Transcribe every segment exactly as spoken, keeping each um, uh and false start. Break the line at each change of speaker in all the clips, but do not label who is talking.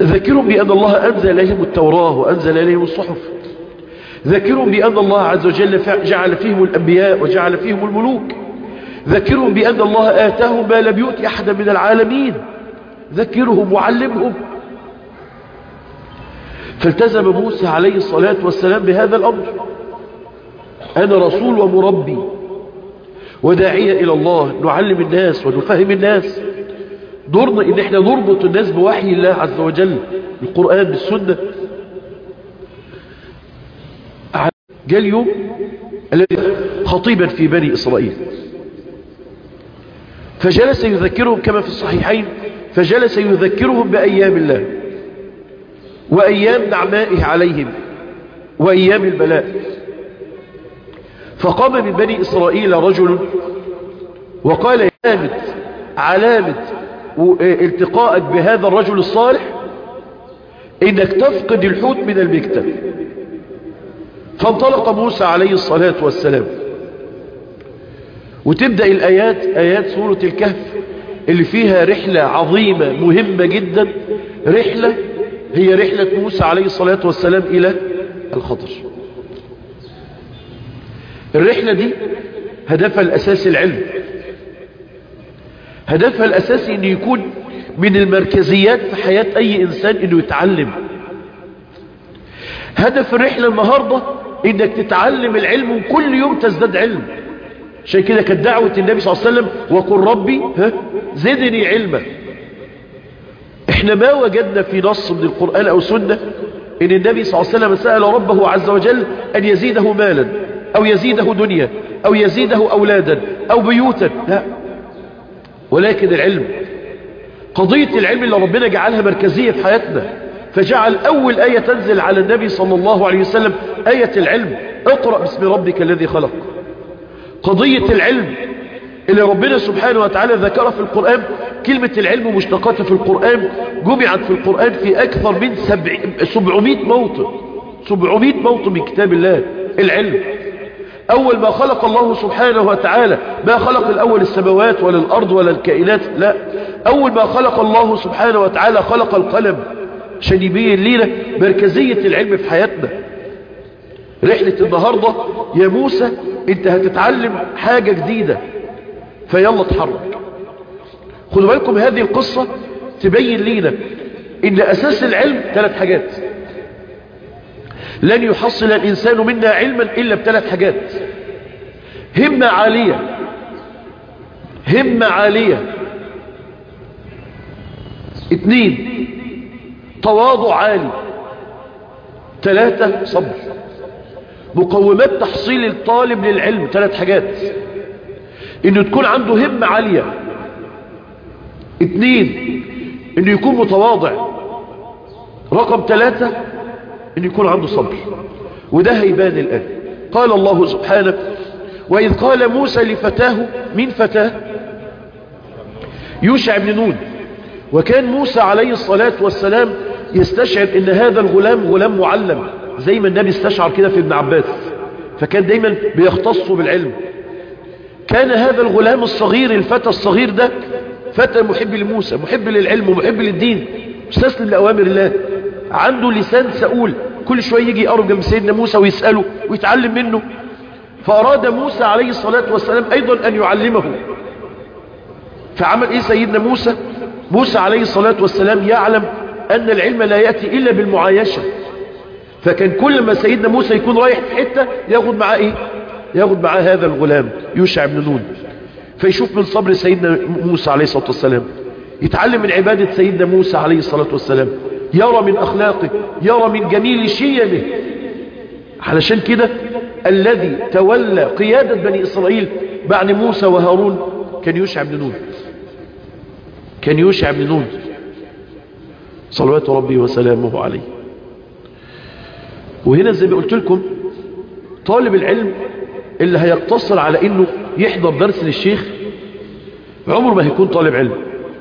ذكرهم بأن الله أنزل إليهم التوراة وأنزل إليهم الصحف. ذكرهم بأن الله عز وجل جعل فيهم الأنبياء وجعل فيهم الملوك. ذكرهم بأن الله آتاهم ما لم يؤت أحدا من العالمين. ذكرهم وعلمهم. فالتزم موسى عليه الصلاة والسلام بهذا الأمر. أنا رسول ومربي وداعية إلى الله، نعلم الناس ونفهم الناس. دورنا إن احنا نربط الناس بوحي الله عز وجل، بالقرآن بالسنة. جاء اليوم الذي خطيبا في بني إسرائيل، فجلس يذكرهم كما في الصحيحين، فجلس يذكرهم بأيام الله وأيام نعمائه عليهم وأيام البلاء. فقام من بني إسرائيل رجل وقال: علامة علامة التقائك بهذا الرجل الصالح إنك تفقد الحوت من المكتب. فانطلق موسى عليه الصلاة والسلام، وتبدأ الآيات، آيات سورة الكهف اللي فيها رحلة عظيمة مهمة جدا. رحلة هي رحلة موسى عليه الصلاة والسلام إلى الخضر. الرحلة دي هدفها الأساسي العلم، هدفها الأساسي أن يكون من المركزيات في حياة أي إنسان أنه يتعلم. هدف الرحلة النهاردة أنك تتعلم العلم وكل يوم تزداد علم. عشان كده كانت دعوة النبي صلى الله عليه وسلم: وقل ربي ها زدني علما. احنا ما وجدنا في نص من القرآن أو سنة أن النبي صلى الله عليه وسلم سأل ربه عز وجل أن يزيده مالا أو يزيده دنيا أو يزيده أولادا أو بيوتا، لا. ولكن العلم، قضية العلم اللي ربنا جعلها مركزية في حياتنا، فجعل أول آية تنزل على النبي صلى الله عليه وسلم آية العلم: اقرأ باسم ربك الذي خلق. قضية العلم اللي ربنا سبحانه وتعالى ذكرها في القرآن، كلمة العلم ومشتقاتها في القرآن جمعت في القرآن في أكثر من سبعمائة موطن، سبعمائة موطن من كتاب الله. العلم أول ما خلق الله سبحانه وتعالى، ما خلق الأول السماوات ولا الأرض ولا الكائنات، لا. أول ما خلق الله سبحانه وتعالى خلق القلم عشان يبين لنا مركزية العلم في حياتنا. رحلة النهاردة يا موسى انت هتتعلم حاجة جديدة، فيلا اتحرك. خدوا بالكم، هذه القصة تبين لنا ان اساس العلم ثلاث حاجات. لن يحصل الانسان منا علما الا بثلاث حاجات: همة عالية، همة عالية. اثنين، تواضع عالي. ثلاثة، صبر. مقومات تحصيل الطالب للعلم ثلاث حاجات: انه تكون عنده همة عالية، اثنين انه يكون متواضع، رقم ثلاثة انه يكون عنده صبر. وده هيبان الآن. قال الله سبحانه: وإذ قال موسى لفتاه، من فتاه؟ يوشع بن نون. وكان موسى عليه الصلاة والسلام يستشعر ان هذا الغلام غلام معلم، زي ما النبي استشعر كده في ابن عباس، فكان دايما بيختص بالعلم. كان هذا الغلام الصغير، الفتى الصغير ده، فتى محب لموسى، محب للعلم ومحب للدين، مستسلم لأوامر الله، عنده لسان سؤول، كل شوية يجي يقرب جنب سيدنا موسى ويسأله ويتعلم منه. فأراد موسى عليه الصلاة والسلام أيضا أن يعلمه. فعمل إيه سيدنا موسى؟ موسى عليه الصلاة والسلام يعلم أن العلم لا يأتي إلا بالمعايشة. فكان كل ما سيدنا موسى يكون رايح في حتة ياخد معاه إيه؟ ياخد معاه هذا الغلام يوشع بن نون. فيشوف من صبر سيدنا موسى عليه الصلاة والسلام، يتعلم من عبادة سيدنا موسى عليه الصلاة والسلام، يرى من أخلاقه، يرى من جميل شيمه. علشان كده الذي تولى قيادة بني إسرائيل بعد موسى وهارون كان يوشع بن نون. كان يوشع بن نون صلوات ربي وسلامه عليه. وهنا زي ما قلت لكم، طالب العلم اللي هيقتصر على انه يحضر درس للشيخ عمره ما هيكون طالب علم،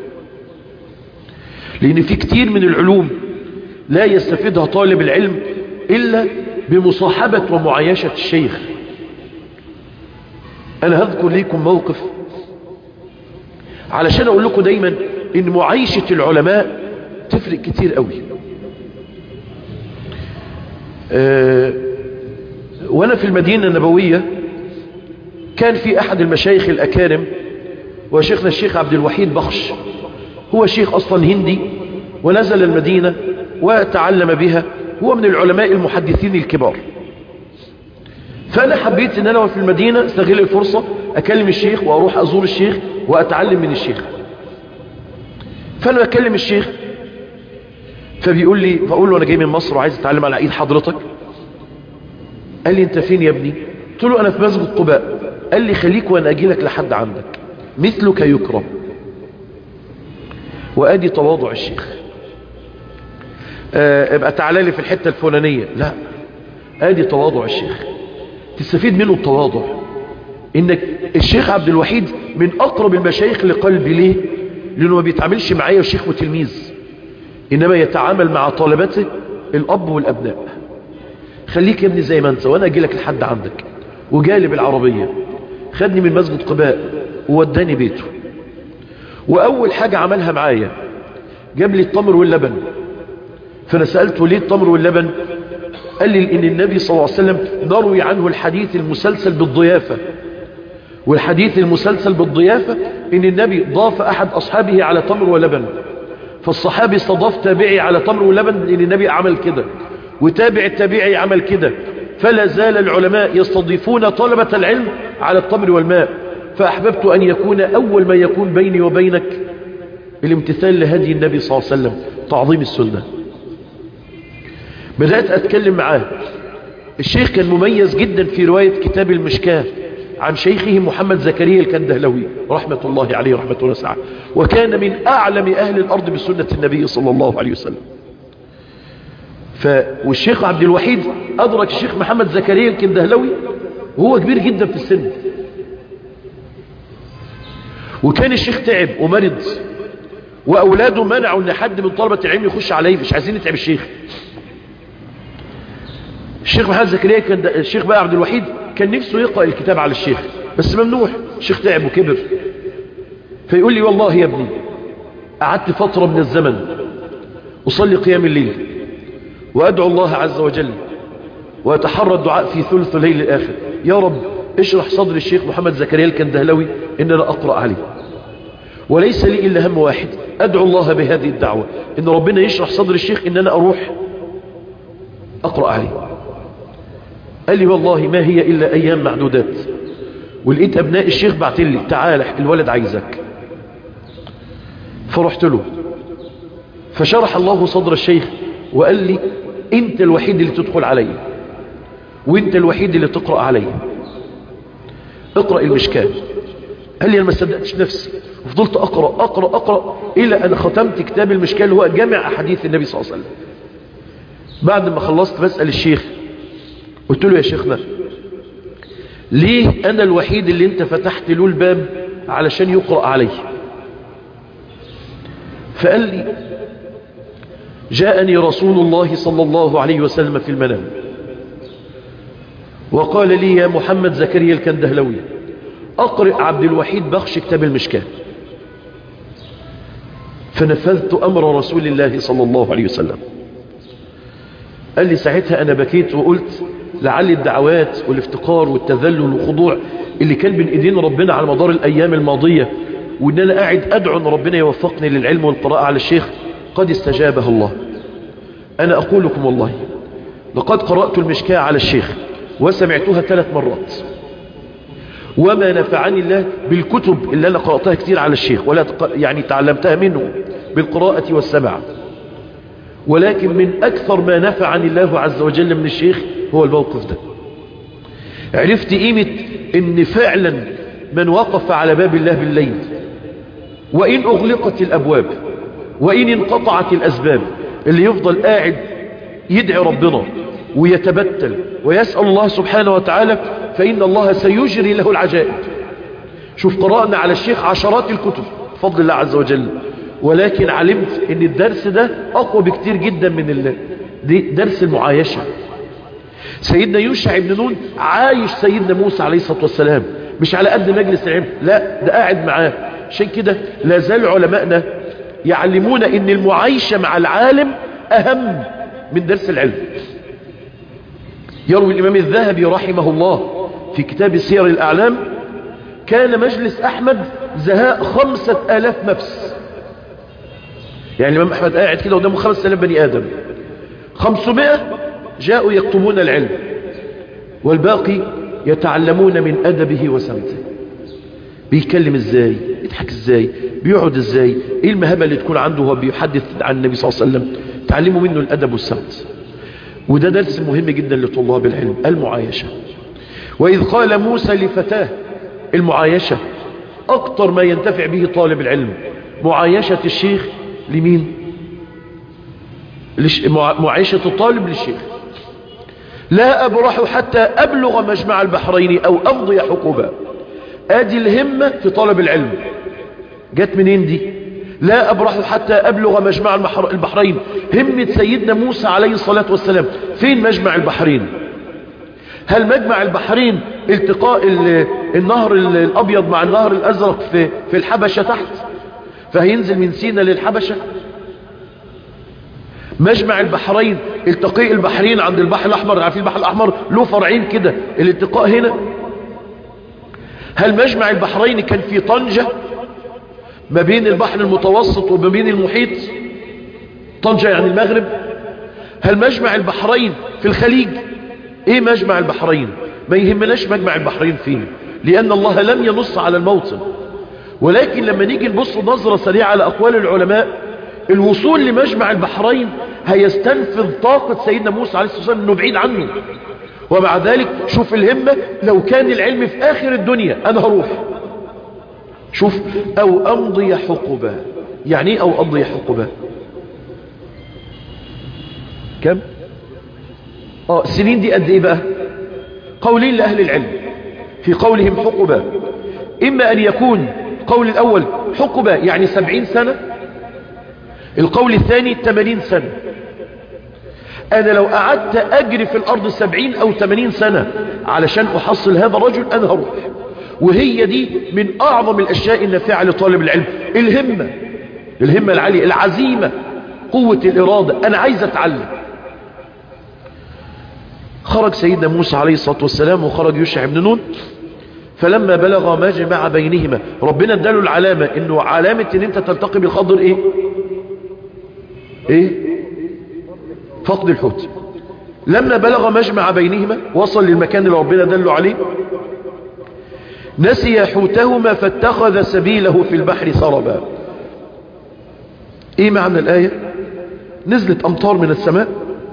لان في كتير من العلوم لا يستفيدها طالب العلم الا بمصاحبة ومعايشة الشيخ. انا هذكر لكم موقف علشان اقول لكم دايما ان معايشة العلماء تفرق كتير قوي. أه وانا في المدينة النبوية كان في احد المشايخ الاكارم وشيخنا الشيخ عبد الوحيد بخش، هو شيخ اصلا هندي ونزل المدينة وتعلم بها، هو من العلماء المحدثين الكبار. فانا حبيت ان انا في المدينة استغل الفرصة اكلم الشيخ واروح ازور الشيخ واتعلم من الشيخ. فانا بكلم الشيخ فبيقول لي، فاقول له انا جاي من مصر وعايز اتعلم على ايد حضرتك. قال لي انت فين يا ابني؟ قلت له انا في مسجد قباء. قال لي خليك وانا اجي لك لحد عندك، مثلك يكرم. وادي تواضع الشيخ. آه ابقى تعالى لي في الحتة الفلانية، لا، ادي تواضع الشيخ، تستفيد منه التواضع. انك الشيخ عبد الوحيد من اقرب المشايخ لقلبي. ليه؟ لانه ما بيتعاملش معايا الشيخ وتلميذ، انما يتعامل مع طالبته الاب والابناء. خليك يا ابني زي ما انت وانا اجي لك لحد عندك. وجالي بالعربية، خدني من مسجد قباء ووداني بيته. واول حاجة عملها معايا جاب لي التمر واللبن. فانا سألته ليه التمر واللبن؟ قال لي ان النبي صلى الله عليه وسلم نروي عنه الحديث المسلسل بالضيافة، والحديث المسلسل بالضيافة ان النبي ضاف احد اصحابه على تمر ولبن، فالصحابي استضاف تابعي على تمر ولبن ان النبي عمل كده، وتابع التابعي عمل كده. فلا زال العلماء يستضيفون طلبة العلم على التمر والماء. فأحببت أن يكون أول ما يكون بيني وبينك الامتثال لهدي النبي صلى الله عليه وسلم، تعظيم السنة. بدأت أتكلم معاه. الشيخ كان مميز جدا في رواية كتاب المشكاة عن شيخه محمد زكريا الكندهلوي رحمة الله عليه رحمة واسعة، وكان من أعلم أهل الأرض بسنة النبي صلى الله عليه وسلم. ف... والشيخ عبد الوحيد أدرك الشيخ محمد زكريا الكندهلوي وهو كبير جدا في السن، وكان الشيخ تعب ومرض، وأولاده منعوا أن حد من طلبة العلم يخش عليه، مش عايزين يتعب الشيخ. الشيخ محمد زكريا كان الشيخ بقى عبد الوحيد كان نفسه يقرأ الكتاب على الشيخ بس ممنوع، الشيخ تعب وكبر. فيقول لي والله يا ابني قعدت فترة من الزمن أصلي قيام الليل وأدعو الله عز وجل وأتحرى الدعاء في ثلث الليل الآخر، يا رب اشرح صدر الشيخ محمد زكريا الكندهلوي إن أنا أقرأ عليه، وليس لي إلا هم واحد، أدعو الله بهذه الدعوة إن ربنا يشرح صدر الشيخ إن أنا أروح أقرأ عليه. قال لي والله ما هي إلا أيام معدودات، ولقيت أبناء الشيخ بعت لي تعال الولد عايزك. فرحت له فشرح الله صدر الشيخ وقال لي انت الوحيد اللي تدخل علي وانت الوحيد اللي تقرأ علي، اقرأ المشكاة. قال لي انا ما صدقتش نفسي وفضلت اقرأ اقرأ اقرأ الى ان ختمت كتاب المشكاة اللي هو جامع احاديث النبي صلى الله عليه وسلم. بعد ما خلصت بسأل الشيخ قلت له يا شيخنا ليه انا الوحيد اللي انت فتحت له الباب علشان يقرأ عليه؟ فقال لي جاءني رسول الله صلى الله عليه وسلم في المنام وقال لي يا محمد زكريا الكندهلوي أقرأ عبد الوحيد بخش كتاب المشكاة. فنفذت أمر رسول الله صلى الله عليه وسلم. قال لي ساعتها أنا بكيت وقلت لعل الدعوات والافتقار والتذلل والخضوع اللي كان بين إيدين ربنا على مدار الأيام الماضية وإن أنا قاعد أدعو أن ربنا يوفقني للعلم والقراءة على الشيخ قد استجابه الله. أنا أقول لكم والله لقد قرأت المشكاة على الشيخ وسمعتها ثلاث مرات، وما نفعني الله بالكتب اللي أنا قرأتها كتير على الشيخ ولا يعني تعلمتها منه بالقراءة والسمع، ولكن من أكثر ما نفعني الله عز وجل من الشيخ هو الموقف ده. عرفت قيمة إن فعلا من وقف على باب الله بالليل وإن أغلقت الأبواب وإن انقطعت الأسباب، اللي يفضل قاعد يدعي ربنا ويتبتل ويسأل الله سبحانه وتعالى فإن الله سيجري له العجائب. شوف قرأنا على الشيخ عشرات الكتب بفضل الله عز وجل، ولكن علمت ان الدرس ده أقوى بكتير جدا من الله دي درس المعايشة. سيدنا يوشع بن نون عايش سيدنا موسى عليه الصلاة والسلام، مش على قد مجلس العلم، لا ده قاعد معاه. عشان كده لا زال علماءنا يعلمون ان المعايشة مع العالم اهم من درس العلم. يروي الإمام الذهبي رحمه الله في كتاب سير الأعلام كان مجلس أحمد زهاء خمسة آلاف نفس. يعني الإمام أحمد قاعد كده قدامه خمسة آلاف بني آدم، خمسمائة جاءوا يكتبون العلم والباقي يتعلمون من أدبه وسمته. بيتكلم ازاي، يضحك ازاي، بيقعد ازاي، ايه المهابة اللي تكون عنده وهو بيحدث عن النبي صلى الله عليه وسلم. تعلموا منه الأدب والسمت. وده درس مهم جدا لطلاب العلم، المعايشة. وإذ قال موسى لفتاه، المعايشة أكتر ما ينتفع به طالب العلم. معايشة الشيخ لمين؟ لش... معايشة الطالب للشيخ. لا أبرح حتى أبلغ مجمع البحرين أو أمضي حقوبا. ادي الهمة في طلب العلم. جت منين دي؟ لا أبرح حتى أبلغ مجمع البحرين. همة سيدنا موسى عليه الصلاة والسلام. فين مجمع البحرين؟ هل مجمع البحرين التقاء النهر الأبيض مع النهر الأزرق في, في الحبشة تحت، فهينزل من سينا للحبشة؟ مجمع البحرين التقاء البحرين عند البحر الأحمر، عارفين البحر الأحمر له فرعين كده، الالتقاء هنا. هل مجمع البحرين كان في طنجة ما بين البحر المتوسط وما بين المحيط؟ طنجة يعني المغرب. هل مجمع البحرين في الخليج؟ ايه مجمع البحرين؟ ما يهمناش مجمع البحرين فين، لأن الله لم ينص على الموطن. ولكن لما نيجي نبص نظرة سريعة على أقوال العلماء، الوصول لمجمع البحرين هيستنفذ طاقة سيدنا موسى عليه الصلاة والسلام انه بعيد عنه. ومع ذلك شوف الهمة، لو كان العلم في آخر الدنيا أنا هروح. شوف، أو أمضي حقبا. يعني ايه أو أمضي حقبا؟ كم؟ آه السنين دي قد ايه بقى؟ قولين لأهل العلم في قولهم حقبا. إما أن يكون قول الأول حقبا يعني سبعين سنة، القول الثاني ثمانين سنة. أنا لو قعدت أجري في الأرض سبعين أو ثمانين سنة علشان أحصل هذا الرجل أنا هروح. وهي دي من أعظم الأشياء النافعة لطالب العلم، الهمة، الهمة العالية، العزيمة، قوة الإرادة. أنا عايز أتعلم. خرج سيدنا موسى عليه الصلاة والسلام وخرج يوشع بن نون، فلما بلغ مجمع بينهما، ربنا اداله العلامة، انه علامة ان انت تلتقي بالخضر ايه ايه فقد الحوت. لما بلغ مجمع بينهما، وصل للمكان اللي ربنا دله عليه، نسي حوتهما فاتخذ سبيله في البحر سربا. ايه معنى الآية؟ نزلت امطار من السماء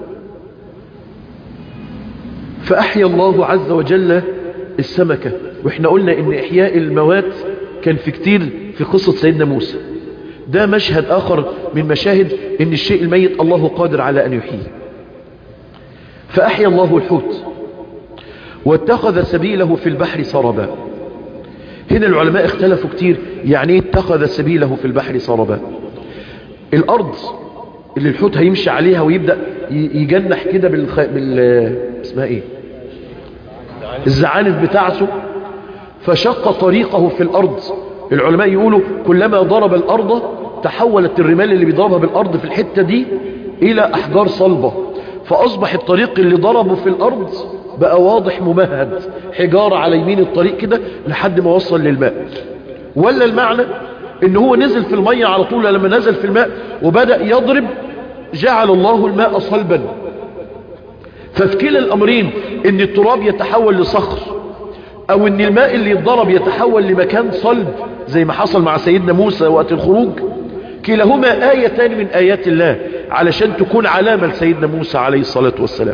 فأحيا الله عز وجل السمكة. واحنا قلنا ان احياء الموات كان في كتير في قصة سيدنا موسى. ده مشهد اخر من مشاهد ان الشيء الميت الله قادر على ان يحييه. فأحيا الله الحوت واتخذ سبيله في البحر سربا. هنا العلماء اختلفوا كتير، يعني ايه اتخذ سبيله في البحر سربا؟ الارض اللي الحوت هيمشي عليها ويبدأ يجنح كده بالخ... بال اسمها ايه الزعانف بتاعته، فشق طريقه في الارض. العلماء يقولوا كلما ضرب الارض تحولت الرمال اللي بيضربها بالارض في الحتة دي الى احجار صلبة، فاصبح الطريق اللي ضربه في الارض بقى واضح ممهد، حجارة على يمين الطريق كده لحد ما وصل للماء. ولا المعنى ان هو نزل في المية على طول، لما نزل في الماء وبدأ يضرب جعل الله الماء صلبا. ففي كلا الامرين، ان التراب يتحول لصخر او ان الماء اللي يتضرب يتحول لمكان صلب زي ما حصل مع سيدنا موسى وقت الخروج، كلاهما آيتان من آيات الله علشان تكون علامة لسيدنا موسى عليه الصلاة والسلام.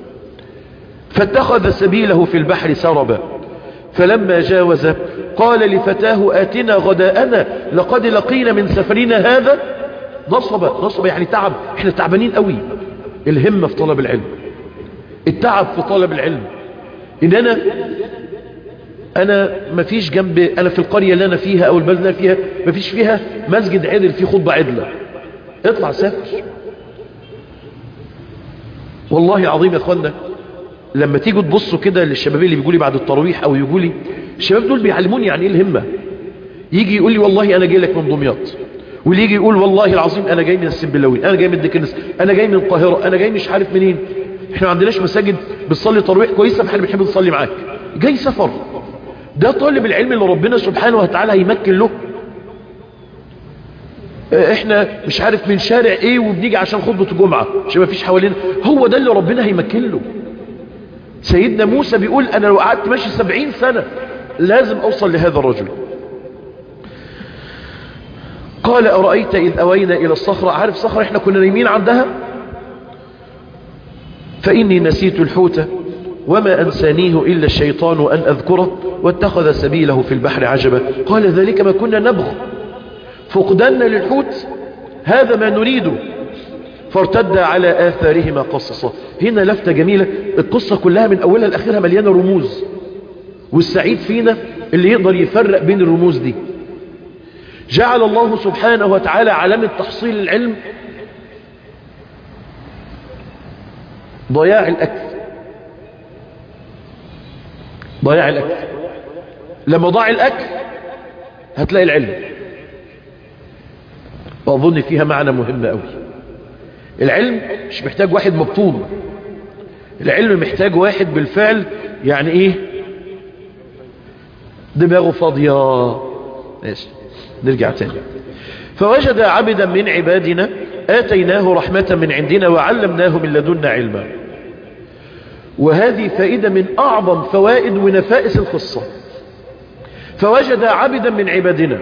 فاتخذ سبيله في البحر سربا فلما جاوز قال لفتاه آتنا غداءنا لقد لقينا من سفرنا هذا نصبا. نصبا يعني تعب، احنا تعبانين قوي. الهمة في طلب العلم، التعب في طلب العلم. ان انا انا مفيش جنب، انا في القرية اللي انا فيها او البلد اللي انا فيها مفيش فيها مسجد عدل فيه خطبة عدلة، اطلع سافر. والله عظيم يا اخوانا، لما تيجوا تبصوا كده للشباب اللي بيقولي بعد التراويح او يقولي، الشباب دول بيعلموني يعني ايه الهمة. يجي يقول لي والله انا جاي لك من دمياط، واللي يجي يقول والله العظيم انا جاي من السنبلاوين، انا جاي من دكنس، انا جاي من القاهرة، انا جاي مش عارف منين. احنا ما عندناش مساجد بتصلي تراويح كويسة فاحنا بنحب نصلي معاك. جاي سفر، ده طالب العلم اللي ربنا سبحانه وتعالى هيمكن له. احنا مش عارف من شارع ايه وبنيجي عشان خطبة الجمعة عشان ما فيش حوالينا، هو ده اللي ربنا هيمكن له. سيدنا موسى بيقول انا لو قعدت ماشي سبعين سنة لازم اوصل لهذا الرجل. قال أرأيت إذ أوينا إلى الصخرة، عارف صخرة احنا كنا نايمين عندها، فإني نسيت الحوت وما أنسانيه إلا الشيطان أن أذكره واتخذ سبيله في البحر عجبا. قال ذلك ما كنا نبغ فقدنا للحوت هذا ما نريده فارتد على آثارهما قصصا. هنا لفتة جميلة، القصة كلها من أولها لآخرها مليانة رموز، والسعيد فينا اللي يقدر يفرق بين الرموز دي. جعل الله سبحانه وتعالى علامة تحصيل العلم ضياع الأكل. ضياع الأكل، لما ضاع الأكل هتلاقي العلم. وأظن فيها معنى مهم قوي. العلم مش محتاج واحد مبطون، العلم محتاج واحد بالفعل يعني ايه دماغه فاضية. ماشي نرجع تاني. فوجد عبدا من عبادنا آتيناه رحمة من عندنا وعلمناه من لدنا علما. وهذه فائدة من أعظم فوائد ونفائس القصة. فوجد عبدا من عبادنا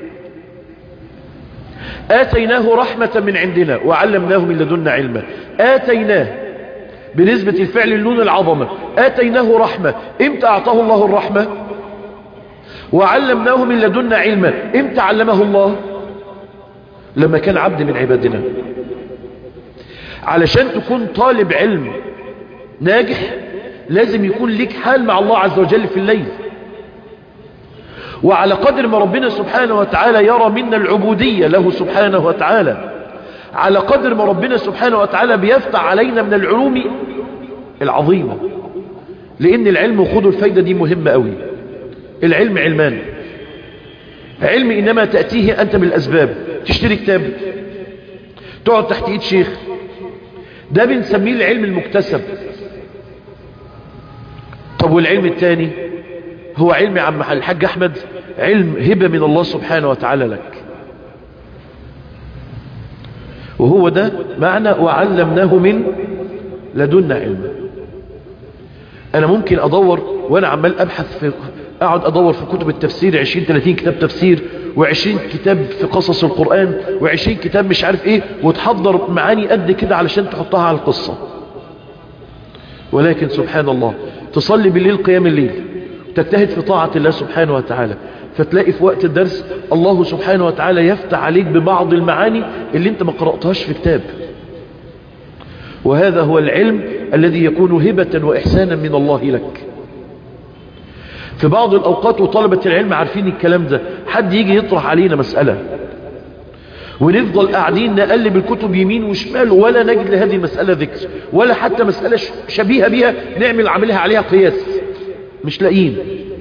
آتيناه رحمة من عندنا وعلمناه من لدنا علما. آتيناه بنسبة الفعل لنون العظمة، آتيناه رحمة. امتى أعطاه الله الرحمة؟ وعلمناه من لدنا علما. امتى علمه الله؟ لما كان عبد من عبادنا. علشان تكون طالب علم ناجح لازم يكون لك حال مع الله عز وجل في الليل. وعلى قدر ما ربنا سبحانه وتعالى يرى منا العبودية له سبحانه وتعالى، على قدر ما ربنا سبحانه وتعالى بيفتح علينا من العلوم العظيمة. لأن العلم، خدوا الفايدة دي مهمة قوي، العلم علمان. علم إنما تأتيه أنت بالأسباب، تشتري كتاب، تقعد تحت إيد شيخ، ده بنسميه العلم المكتسب. طب والعلم الثاني هو علم عم الحاج أحمد، علم هبة من الله سبحانه وتعالى لك، وهو ده معنى وعلمناه من لدنا علما. أنا ممكن أدور وأنا عمال أبحث في أقعد أدور في كتب التفسير عشرين ثلاثين كتاب تفسير وعشرين كتاب في قصص القرآن وعشرين كتاب مش عارف إيه، وتحضر معاني قد كده علشان تحطها على القصة. ولكن سبحان الله تصلي بالليل قيام الليل، تجتهد في طاعة الله سبحانه وتعالى، فتلاقي في وقت الدرس الله سبحانه وتعالى يفتح عليك ببعض المعاني اللي انت ما قرأتهاش في كتاب. وهذا هو العلم الذي يكون هبة وإحسانا من الله لك. في بعض الأوقات وطلبة العلم عارفين الكلام ده، حد يجي يطرح علينا مسألة ونفضل قاعدين نقلب الكتب يمين وشمال ولا نجد لهذه المسألة ذكر، ولا حتى مسألة شبيهة بها نعمل عملها عليها قياس، مش لاقيين.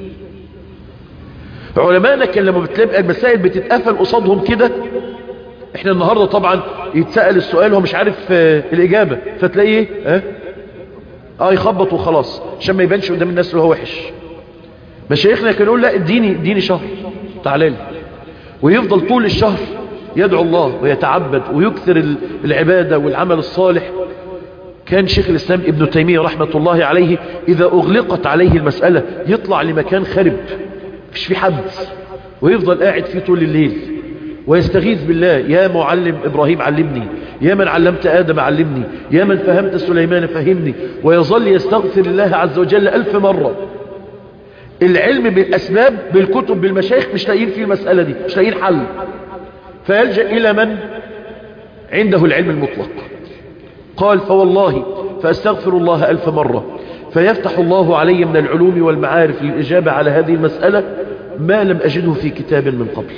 علماءنا كان لما بتلاقي المسائل بتتقفل قصادهم كده، احنا النهاردة طبعا يتسأل السؤال وهو مش عارف اه الإجابة، فتلاقيه ايه اه, اه يخبط وخلاص عشان ما يبانش قدام الناس اللي هو وحش. مشايخنا كانوا يقول لا اديني اديني شهر تعالى لي، ويفضل طول الشهر يدعو الله ويتعبد ويكثر العبادة والعمل الصالح. كان شيخ الإسلام ابن تيمية رحمة الله عليه إذا أغلقت عليه المسألة يطلع لمكان خرب مفيش في حد، ويفضل قاعد فيه طول الليل ويستغيث بالله، يا معلم إبراهيم علمني، يا من علمت آدم علمني، يا من فهمت سليمان فهمني، ويظل يستغفر الله عز وجل ألف مرة. العلم بالأسباب بالكتب بالمشايخ مش لاقيين فيه المسألة دي، مش لاقيين حل، فيلجأ إلى من عنده العلم المطلق. قال فوالله فأستغفر الله ألف مرة فيفتح الله علي من العلوم والمعارف للإجابة على هذه المسألة ما لم أجده في كتاب من قبل.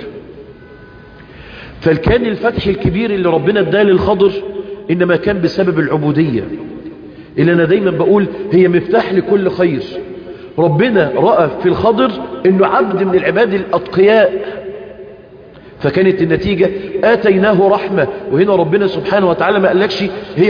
فالكان الفتح الكبير اللي ربنا اداه للخضر إنما كان بسبب العبودية، اللي أنا دايما بقول هي مفتاح لكل خير. ربنا رأى في الخضر إنه عبد من العباد الأتقياء، فكانت النتيجة آتيناه رحمة. وهنا ربنا سبحانه وتعالى ما قالكش هي